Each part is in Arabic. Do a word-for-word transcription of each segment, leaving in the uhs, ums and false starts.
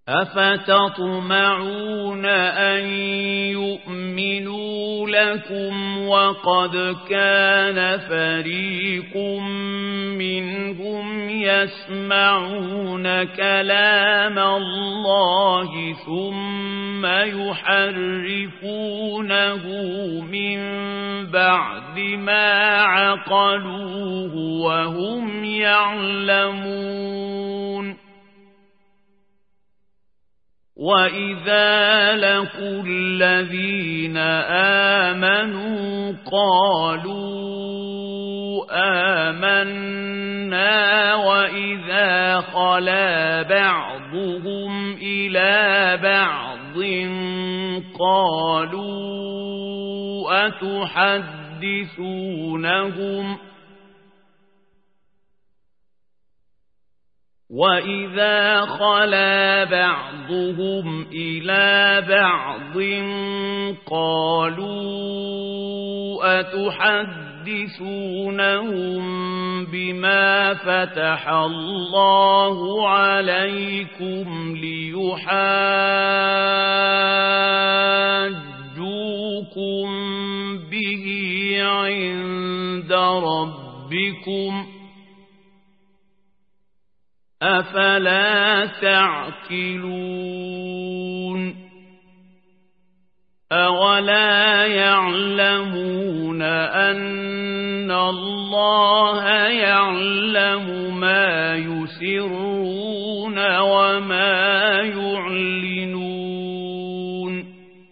أفتطمعون أن يؤمنوا لكم وقد كان فريق منهم يسمعون كلام الله ثم يحرفونه من بعد ما عقلوه وهم يعلمون وَإِذَا لَقُوا الَّذِينَ آمَنُوا قَالُوا آمَنَّا وَإِذَا خَلَا بَعْضُهُمْ إِلَى بَعْضٍ قَالُوا أَتُحَدِّثُونَهُمْ وَإِذَا خَلَا بَعْضُهُمْ إِلَى بَعْضٍ قَالُوا أَتُحَدِّثُونَهُم بِمَا فَتَحَ اللَّهُ عَلَيْكُمْ لِيُحَاجُّوكُم بِهِ عِندَ رَبِّكُمْ أَفَلَا تَعْقِلُونَ أَوَلَا يَعْلَمُونَ أَنَّ اللَّهَ يَعْلَمُ مَا يُسِرُّونَ وَمَا يُعْلِنُونَ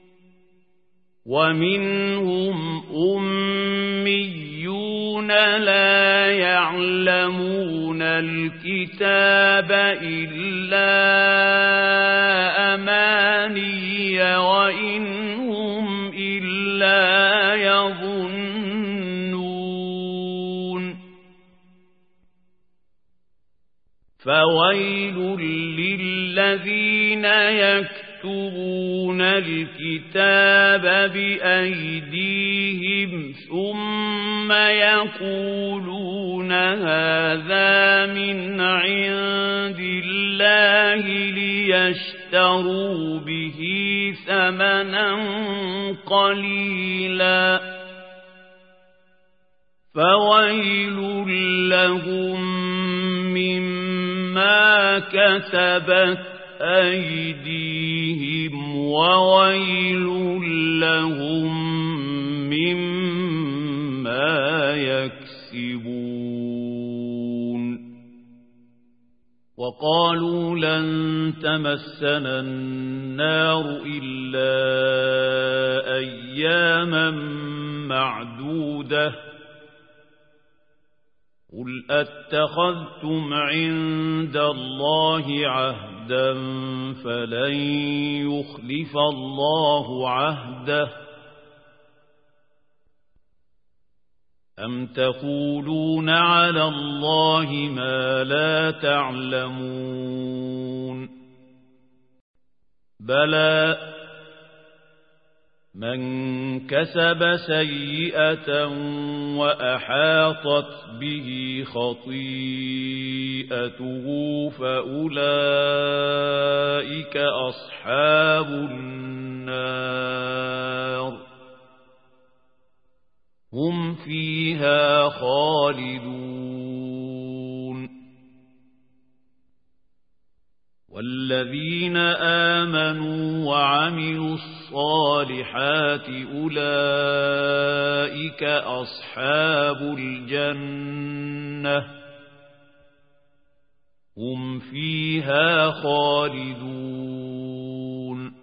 وَمِنْهُمْ أُمِّيُّونَ لَا يَعْلَمُونَ الْكِتَابَ إِلَّا أَمَانِيَّ وَإِنْ هُمْ إِلَّا يَظُنُّونَ فَوَيْلٌ لِّلَّذِينَ يَكْتُبُونَ الْكِتَابَ بِأَيْدِيهِمْ ثُمَّ يَقُولُونَ هَذَا مِنْ عِندِ اللَّهِ لِيَشْتَرُوا بِهِ ثَمَنًا قَلِيلًا فَوَيْلٌ لَّهُم مِّمَّا كَسَبَتْ أَيْدِيهِمْ وَوَيْلٌ لَّهُم مِّمَّا يَكْسِبُونَ وَقَالُوا لَن تَمَسَّنَا النَّارُ إِلَّا أَيَّامًا مَّعْدُودَةً قُلْ أَتَّخَذْتُمْ عِندَ اللَّهِ عَهْدًا فَلَن يُخْلِفَ اللَّهُ عَهْدَهُ أَمْ تَقُولُونَ عَلَى اللَّهِ مَا لَا تَعْلَمُونَ بَلَى مَنْ كَسَبَ سَيِّئَةً وَأَحَاطَتْ بِهِ خَطِيئَتُهُ فَأُولَئِكَ أَصْحَابُ النَّارِ هُمْ فِيهَا خَالِدُونَ وَالَّذِينَ آمَنُوا وَعَمِلُوا الصَّالِحَاتِ أُولَئِكَ أَصْحَابُ الْجَنَّةِ هُمْ فِيهَا خَالِدُونَ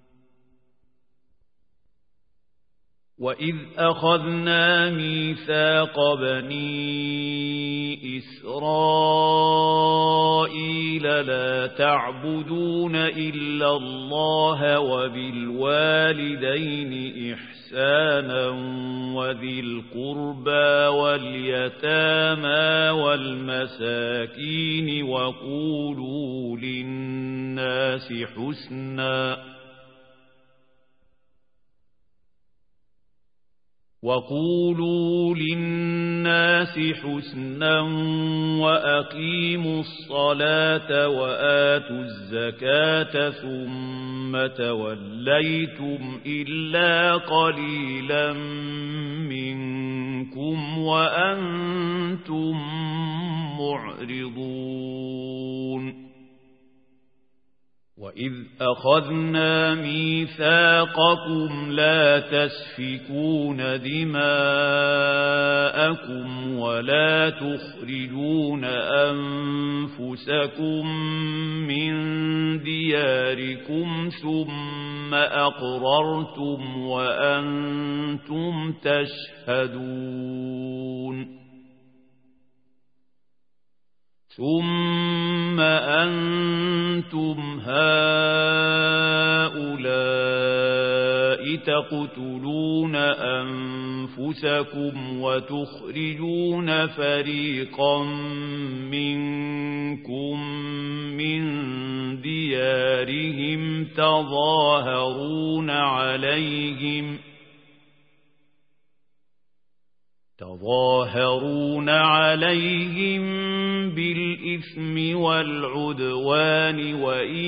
وَإِذْ أَخَذْنَا مِيثَاقَ بَنِي إِسْرَائِيلَ لَا تَعْبُدُونَ إِلَّا اللَّهَ وَبِالْوَالِدَيْنِ إِحْسَانًا وَذِي الْقُرْبَى وَالْيَتَامَى وَالْمَسَاكِينِ وَقُولُوا لِلنَّاسِ حُسْنًا وقولوا للناس حسنا وأقيموا الصلاة وآتوا الزكاة ثم توليتم إلا قليلا منكم وأنتم معرضون وإذ أخذنا ميثاقكم لا تسفكون دماءكم ولا تخرجون أنفسكم من دياركم ثم أقررتم وأنتم تشهدون ثم أنتم هؤلاء تقتلون أنفسكم وتخرجون فريقا منكم من ديارهم تظاهرون عليهم تظاهرون عليهم بالإثم والعدوان وإن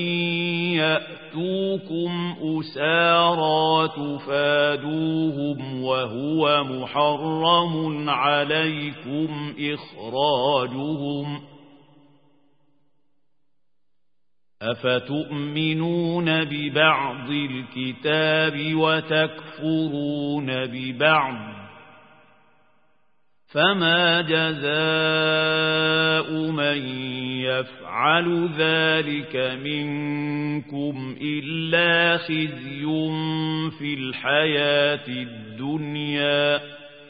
يأتوكم أسارى تفادوهم وهو محرم عليكم إخراجهم أفتؤمنون ببعض الكتاب وتكفرون ببعض فما جزاء من يفعل ذلك منكم إلا خزي في الحياة الدنيا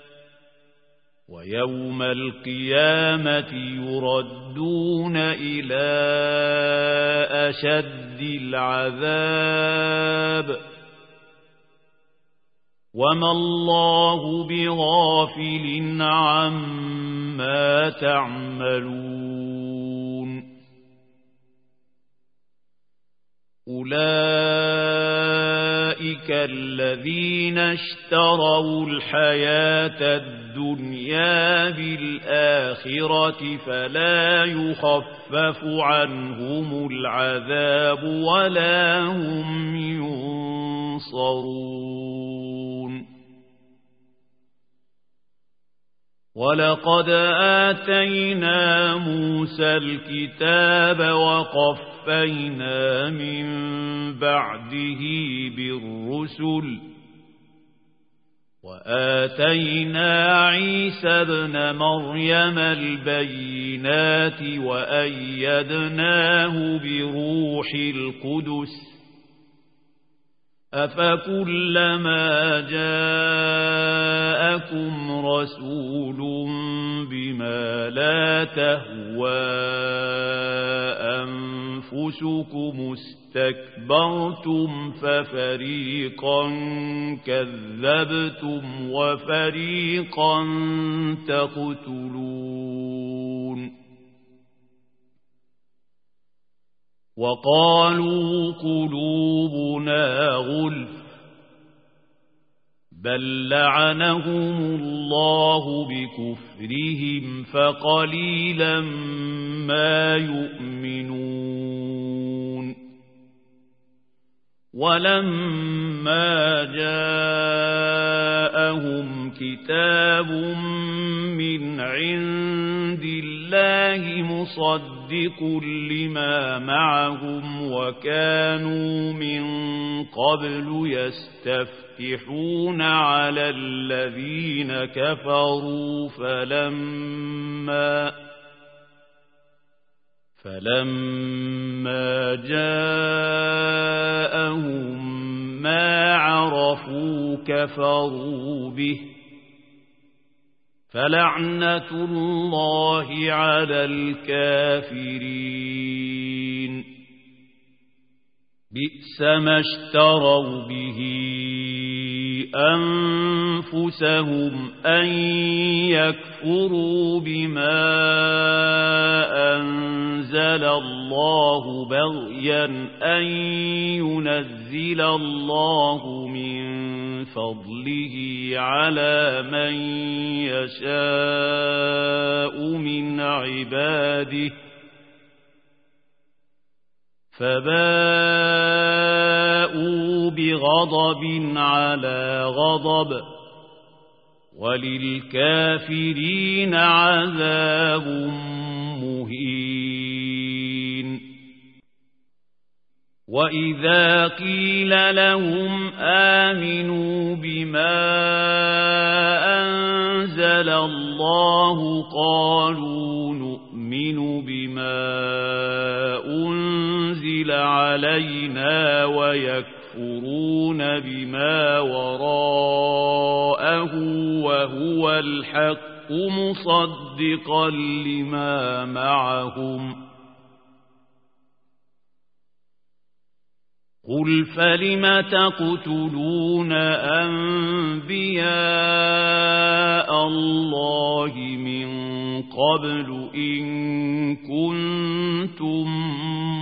ويوم القيامة يردون إلى أشد العذاب وما الله بغافل عما تعملون أولئك الذين اشتروا الحياة الدنيا بالآخرة فلا يخفف عنهم العذاب ولا هم ينصرون ولقد آتينا موسى الكتاب وقفينا من بعده بالرسل وآتينا عيسى ابن مريم البينات وأيدناه بروح القدس أفكلما جاءكم رسول بما لا تهوى أنفسكم استكبرتم ففريقا كذبتم وفريقا تقتلون وقالوا قلوبنا غلف بل لعنهم الله بكفرهم فقليلا ما يؤمنون ولما جاءهم كتاب من عند الله مصدق لما معهم وكانوا من قبل يستفتحون على الذين كفروا فلما فلما جاءهم ما عرفوا كفروا به فلعنة الله على الكافرين بئس ما اشتروا به أنفسهم أن يكفروا بما أنزل الله بغيا أن ينزل الله من فضله على من يشاء من عباده فباءوا بغضب على غضب وللكافرين عذاب مهين. وإذا قيل لهم آمنوا بما أنزل الله قالوا نؤمن بما أنزل علينا ويكفرون بما وراءه وهو الحق مصدقا لما معهم قل فلم تقتلون أنبياء الله من قبل إن كنتم